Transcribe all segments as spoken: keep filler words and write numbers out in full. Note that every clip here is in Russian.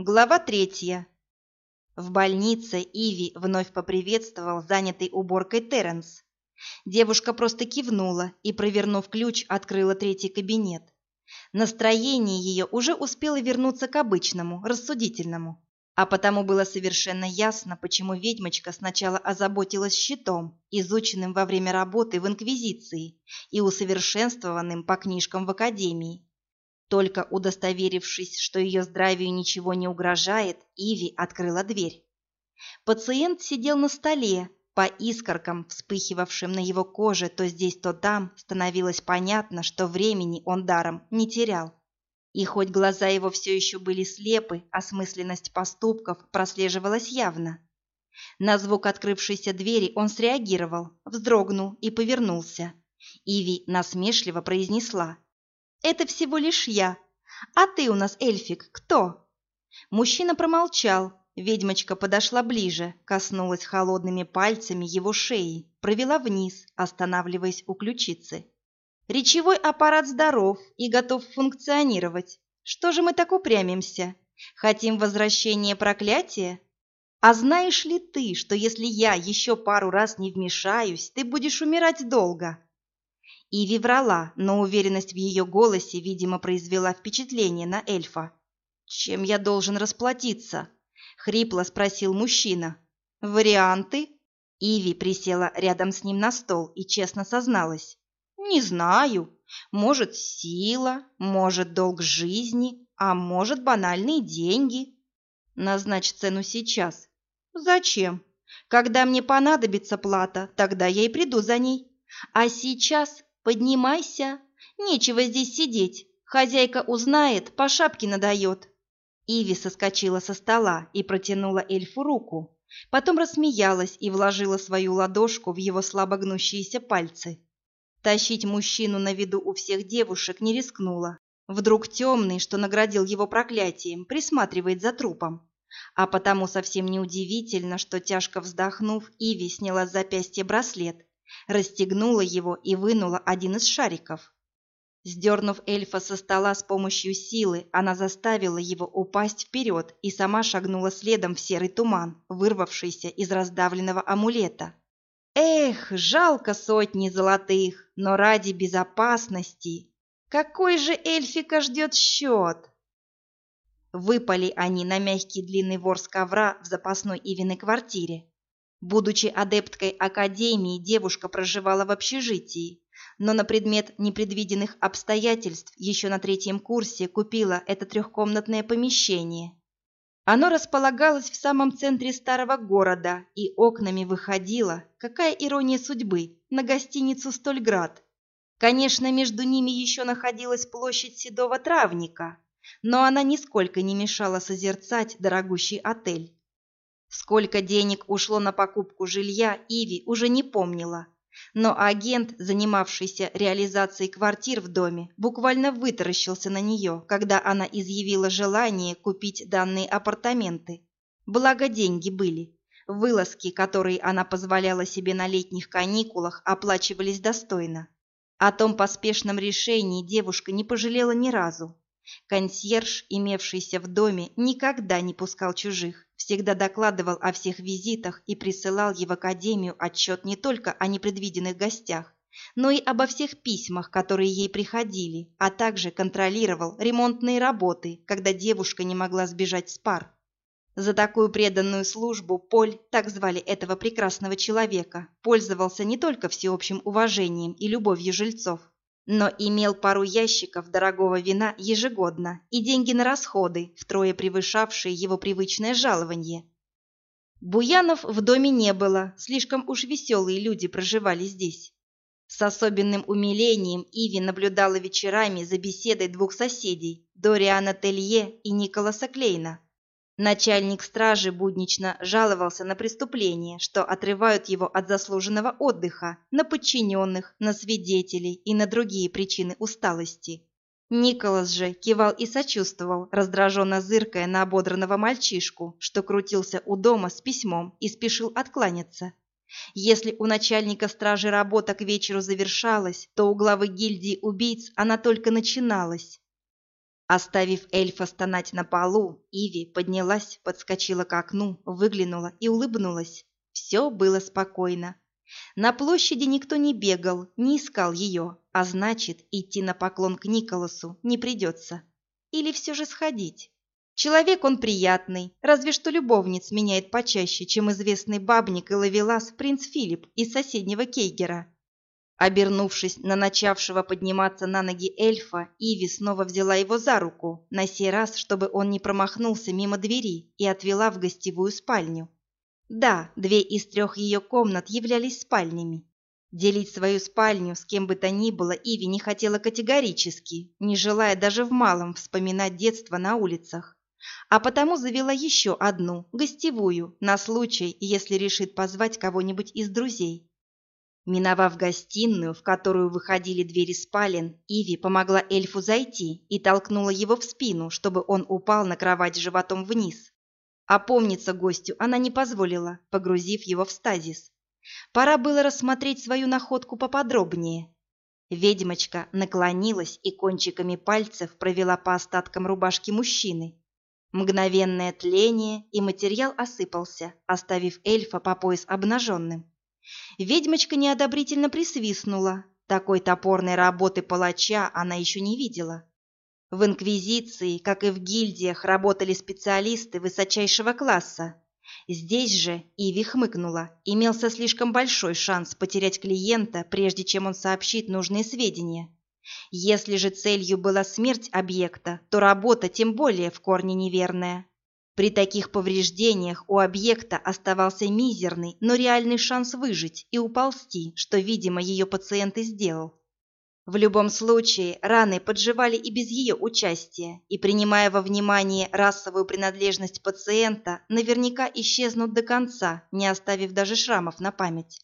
Глава третья. В больнице Иви вновь поприветствовал занятый уборкой Терренс. Девушка просто кивнула и, провернув ключ, открыла третий кабинет. Настроение ее уже успело вернуться к обычному, рассудительному. А потому было совершенно ясно, почему ведьмочка сначала озаботилась щитом, изученным во время работы в Инквизиции и усовершенствованным по книжкам в Академии. Только удостоверившись, что ее здравию ничего не угрожает, Иви открыла дверь. Пациент сидел на столе, по искоркам, вспыхивавшим на его коже то здесь, то там, становилось понятно, что времени он даром не терял. И хоть глаза его все еще были слепы, осмысленность поступков прослеживалась явно. На звук открывшейся двери он среагировал, вздрогнул и повернулся. Иви насмешливо произнесла: «Это всего лишь я. А ты у нас, эльфик, кто?» Мужчина промолчал. Ведьмочка подошла ближе, коснулась холодными пальцами его шеи, провела вниз, останавливаясь у ключицы. «Речевой аппарат здоров и готов функционировать. Что же мы так упрямимся? Хотим возвращения проклятия? А знаешь ли ты, что если я еще пару раз не вмешаюсь, ты будешь умирать долго?» Иви врала, но уверенность в ее голосе, видимо, произвела впечатление на эльфа. «Чем я должен расплатиться?» — хрипло спросил мужчина. «Варианты?» Иви присела рядом с ним на стол и честно созналась. «Не знаю. Может, сила, может, долг жизни, а может, банальные деньги». «Назначь цену сейчас». «Зачем? Когда мне понадобится плата, тогда я и приду за ней. А сейчас поднимайся. Нечего здесь сидеть. Хозяйка узнает, по шапке надает». Иви соскочила со стола и протянула эльфу руку. Потом рассмеялась и вложила свою ладошку в его слабо гнущиеся пальцы. Тащить мужчину на виду у всех девушек не рискнула. Вдруг темный, что наградил его проклятием, присматривает за трупом. А потому совсем неудивительно, что, тяжко вздохнув, Иви сняла с запястья браслет, расстегнула его и вынула один из шариков. Сдернув эльфа со стола с помощью силы, она заставила его упасть вперед и сама шагнула следом в серый туман, вырвавшийся из раздавленного амулета. Эх, жалко сотни золотых, но ради безопасности. Какой же эльфика ждет счет? Выпали они на мягкий длинный ворс ковра в запасной Ивиной квартире. Будучи адепткой академии, девушка проживала в общежитии, но на предмет непредвиденных обстоятельств еще на третьем курсе купила это трехкомнатное помещение. Оно располагалось в самом центре старого города и окнами выходило, какая ирония судьбы, на гостиницу «Стольград». Конечно, между ними еще находилась площадь Седого Травника, но она нисколько не мешала созерцать дорогущий отель. Сколько денег ушло на покупку жилья, Иви уже не помнила, но агент, занимавшийся реализацией квартир в доме, буквально вытаращился на нее, когда она изъявила желание купить данные апартаменты. Благо деньги были. Вылазки, которые она позволяла себе на летних каникулах, оплачивались достойно. О том поспешном решении девушка не пожалела ни разу. Консьерж, имевшийся в доме, никогда не пускал чужих, всегда докладывал о всех визитах и присылал ей в академию отчет не только о непредвиденных гостях, но и обо всех письмах, которые ей приходили, а также контролировал ремонтные работы, когда девушка не могла сбежать с пар. За такую преданную службу Поль, так звали этого прекрасного человека, пользовался не только всеобщим уважением и любовью жильцов, но имел пару ящиков дорогого вина ежегодно и деньги на расходы, втрое превышавшие его привычное жалование. Буянов в доме не было, слишком уж веселые люди проживали здесь. С особенным умилением Иви наблюдала вечерами за беседой двух соседей, Дориана Телье и Николаса Клейна. Начальник стражи буднично жаловался на преступления, что отрывают его от заслуженного отдыха, на подчиненных, на свидетелей и на другие причины усталости. Николас же кивал и сочувствовал, раздраженно зыркая на ободранного мальчишку, что крутился у дома с письмом и спешил откланяться. Если у начальника стражи работа к вечеру завершалась, то у главы гильдии убийц она только начиналась. Оставив эльфа стонать на полу, Иви поднялась, подскочила к окну, выглянула и улыбнулась. Все было спокойно. На площади никто не бегал, не искал ее, а значит, идти на поклон к Николасу не придется. Или все же сходить. Человек он приятный, разве что любовниц меняет почаще, чем известный бабник и ловелас принц Филипп из соседнего Кейгера. Обернувшись на начавшего подниматься на ноги эльфа, Иви снова взяла его за руку, на сей раз, чтобы он не промахнулся мимо двери, и отвела в гостевую спальню. Да, две из трех ее комнат являлись спальнями. Делить свою спальню с кем бы то ни было Иви не хотела категорически, не желая даже в малом вспоминать детство на улицах. А потому завела еще одну, гостевую, на случай, если решит позвать кого-нибудь из друзей. Миновав гостиную, в которую выходили двери спален, Иви помогла эльфу зайти и толкнула его в спину, чтобы он упал на кровать животом вниз. Опомниться гостю она не позволила, погрузив его в стазис. Пора было рассмотреть свою находку поподробнее. Ведьмочка наклонилась и кончиками пальцев провела по остаткам рубашки мужчины. Мгновенное тление, и материал осыпался, оставив эльфа по пояс обнаженным. Ведьмочка неодобрительно присвистнула. Такой топорной работы палача она еще не видела. В Инквизиции, как и в гильдиях, работали специалисты высочайшего класса. Здесь же, Иви хмыкнула, имелся слишком большой шанс потерять клиента, прежде чем он сообщит нужные сведения. Если же целью была смерть объекта, то работа тем более в корне неверная. При таких повреждениях у объекта оставался мизерный, но реальный шанс выжить и уползти, что, видимо, ее пациент и сделал. В любом случае, раны подживали и без ее участия, и, принимая во внимание расовую принадлежность пациента, наверняка исчезнут до конца, не оставив даже шрамов на память.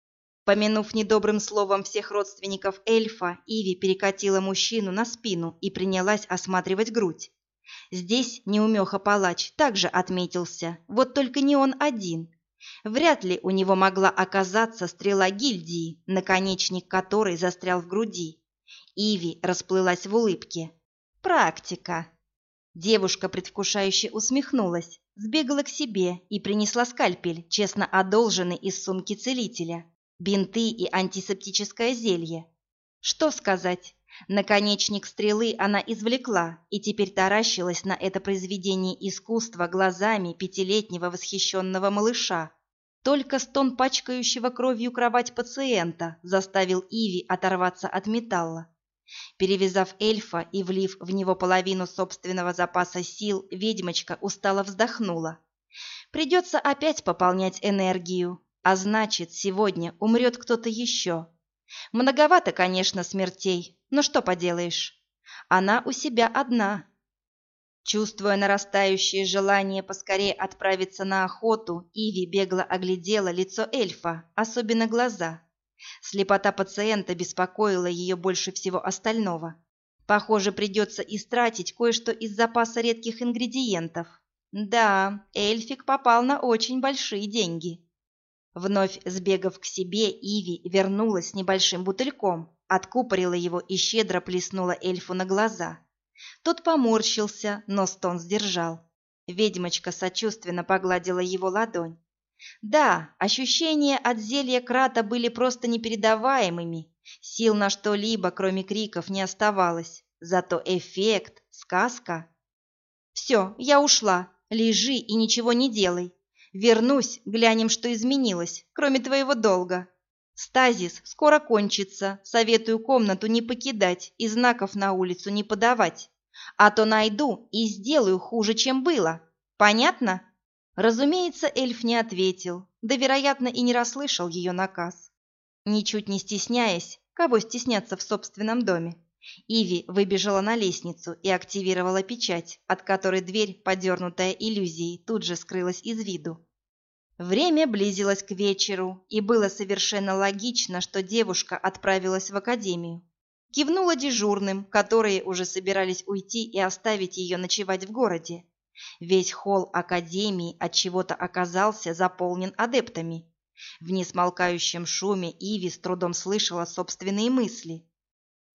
Помянув недобрым словом всех родственников эльфа, Иви перекатила мужчину на спину и принялась осматривать грудь. Здесь неумеха-палач также отметился, вот только не он один. Вряд ли у него могла оказаться стрела гильдии, наконечник которой застрял в груди. Иви расплылась в улыбке. «Практика!» Девушка предвкушающе усмехнулась, сбегала к себе и принесла скальпель, честно одолженный из сумки целителя, бинты и антисептическое зелье. Что сказать? Наконечник стрелы она извлекла и теперь таращилась на это произведение искусства глазами пятилетнего восхищенного малыша. Только стон пачкающего кровью кровать пациента заставил Иви оторваться от металла. Перевязав эльфа и влив в него половину собственного запаса сил, ведьмочка устало вздохнула. Придется опять пополнять энергию, а значит, сегодня умрет кто-то еще. Многовато, конечно, смертей, но что поделаешь? Она у себя одна. Чувствуя нарастающее желание поскорее отправиться на охоту, Иви бегло оглядела лицо эльфа, особенно глаза. Слепота пациента беспокоила ее больше всего остального. Похоже, придется истратить кое-что из запаса редких ингредиентов. Да, эльфик попал на очень большие деньги. Вновь сбегав к себе, Иви вернулась с небольшим бутыльком, откупорила его и щедро плеснула эльфу на глаза. Тот поморщился, но стон сдержал. Ведьмочка сочувственно погладила его ладонь. Да, ощущения от зелья крата были просто непередаваемыми. Сил на что-либо, кроме криков, не оставалось. Зато эффект, сказка. «Все, я ушла. Лежи и ничего не делай. Вернусь, глянем, что изменилось, кроме твоего долга. Стазис скоро кончится, советую комнату не покидать и знаков на улицу не подавать. А то найду и сделаю хуже, чем было. Понятно?» Разумеется, эльф не ответил, да, вероятно, и не расслышал ее наказ. Ничуть не стесняясь, кого стесняться в собственном доме, Иви выбежала на лестницу и активировала печать, от которой дверь, подернутая иллюзией, тут же скрылась из виду. Время близилось к вечеру, и было совершенно логично, что девушка отправилась в академию. Кивнула дежурным, которые уже собирались уйти и оставить ее ночевать в городе. Весь холл академии отчего-то оказался заполнен адептами. В несмолкающем шуме Иви с трудом слышала собственные мысли.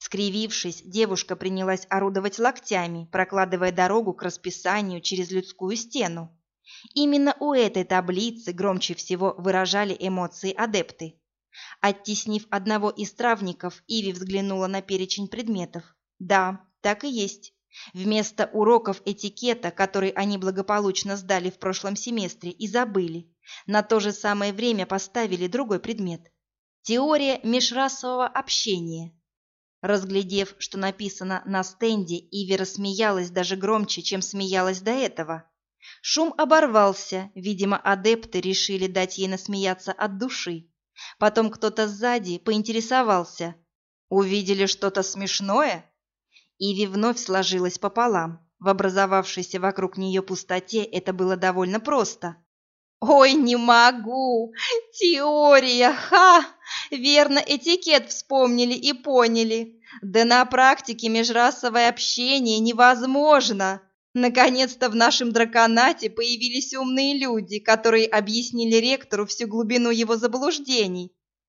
Скривившись, девушка принялась орудовать локтями, прокладывая дорогу к расписанию через людскую стену. Именно у этой таблицы громче всего выражали эмоции адепты. Оттеснив одного из травников, Иви взглянула на перечень предметов. Да, так и есть. Вместо уроков этикета, которые они благополучно сдали в прошлом семестре и забыли, на то же самое время поставили другой предмет. Теория межрасового общения. Разглядев, что написано на стенде, Иви рассмеялась даже громче, чем смеялась до этого. Шум оборвался, видимо, адепты решили дать ей насмеяться от души. Потом кто-то сзади поинтересовался. «Увидели что-то смешное?» Иви вновь сложилась пополам. В образовавшейся вокруг нее пустоте это было довольно просто. «Ой, не могу! Теория! Ха! Верно, этикет вспомнили и поняли. Да на практике межрасовое общение невозможно. Наконец-то в нашем драконате появились умные люди, которые объяснили ректору всю глубину его заблуждений».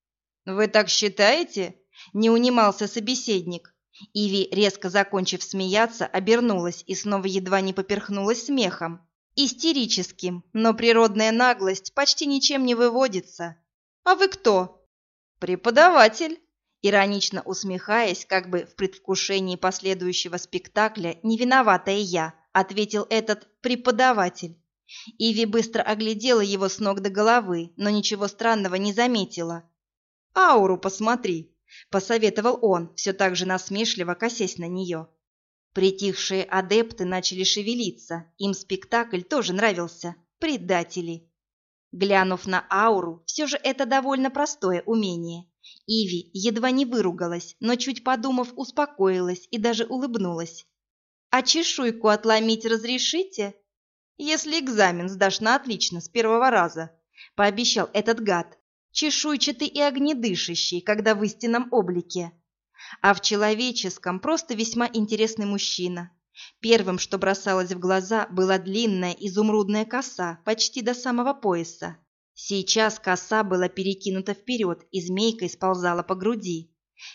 «Вы так считаете?» – не унимался собеседник. Иви, резко закончив смеяться, обернулась и снова едва не поперхнулась смехом. Истерическим, но природная наглость почти ничем не выводится. «А вы кто?» «Преподаватель», иронично усмехаясь, как бы в предвкушении последующего спектакля «Не виноватая я», ответил этот преподаватель. Иви быстро оглядела его с ног до головы, но ничего странного не заметила. «Ауру посмотри», — посоветовал он, все так же насмешливо косясь на нее. Притихшие адепты начали шевелиться, им спектакль тоже нравился. Предатели. Глянув на ауру, все же это довольно простое умение. Иви едва не выругалась, но чуть подумав, успокоилась и даже улыбнулась. «А чешуйку отломить разрешите?» «Если экзамен сдашь на отлично с первого раза», — пообещал этот гад. Чешуйчатый и огнедышащий, когда в истинном облике. А в человеческом просто весьма интересный мужчина. Первым, что бросалось в глаза, была длинная изумрудная коса, почти до самого пояса. Сейчас коса была перекинута вперед и змейкой сползала по груди.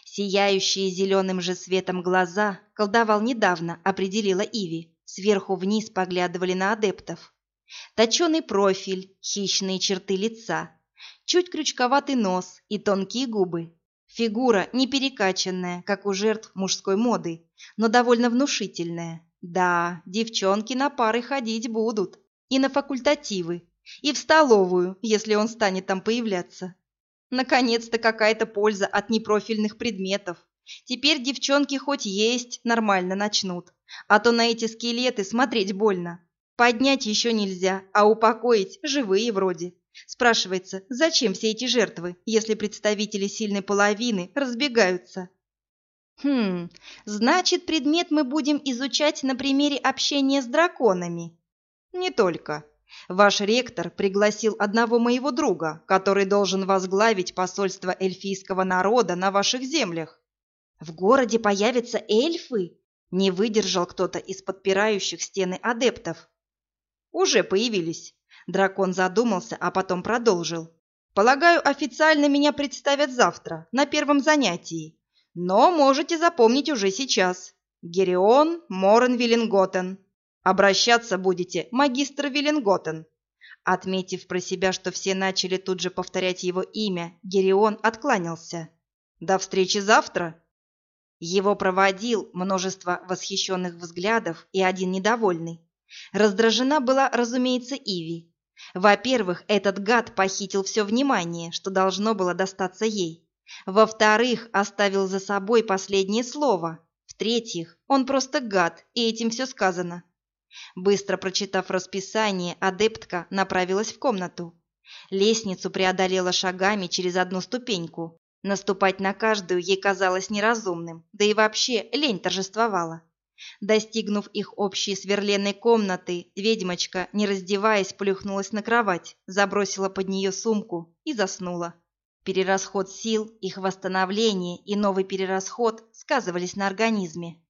Сияющие зеленым же светом глаза, колдовал недавно, определила Иви, сверху вниз поглядывали на адептов. Точеный профиль, хищные черты лица, чуть крючковатый нос и тонкие губы. Фигура не перекачанная, как у жертв мужской моды, но довольно внушительная. Да, девчонки на пары ходить будут. И на факультативы, и в столовую, если он станет там появляться. Наконец-то какая-то польза от непрофильных предметов. Теперь девчонки хоть есть нормально начнут, а то на эти скелеты смотреть больно. Поднять еще нельзя, а упокоить живые вроде. Спрашивается, зачем все эти жертвы, если представители сильной половины разбегаются? Хм, значит, предмет мы будем изучать на примере общения с драконами. Не только. Ваш ректор пригласил одного моего друга, который должен возглавить посольство эльфийского народа на ваших землях. В городе появятся эльфы? Не выдержал кто-то из подпирающих стены адептов. Уже появились. Дракон задумался, а потом продолжил. «Полагаю, официально меня представят завтра, на первом занятии. Но можете запомнить уже сейчас. Герион Морен Виллинготен. Обращаться будете магистр Виллинготен». Отметив про себя, что все начали тут же повторять его имя, Герион откланялся. «До встречи завтра». Его проводил множество восхищенных взглядов и один недовольный. Раздражена была, разумеется, Иви. Во-первых, этот гад похитил все внимание, что должно было достаться ей. Во-вторых, оставил за собой последнее слово. В-третьих, он просто гад, и этим все сказано. Быстро прочитав расписание, адептка направилась в комнату. Лестницу преодолела шагами через одну ступеньку. Наступать на каждую ей казалось неразумным, да и вообще лень торжествовала. Достигнув их общей сверленной комнаты, ведьмочка, не раздеваясь, плюхнулась на кровать, забросила под нее сумку и заснула. Перерасход сил, их восстановление и новый перерасход сказывались на организме.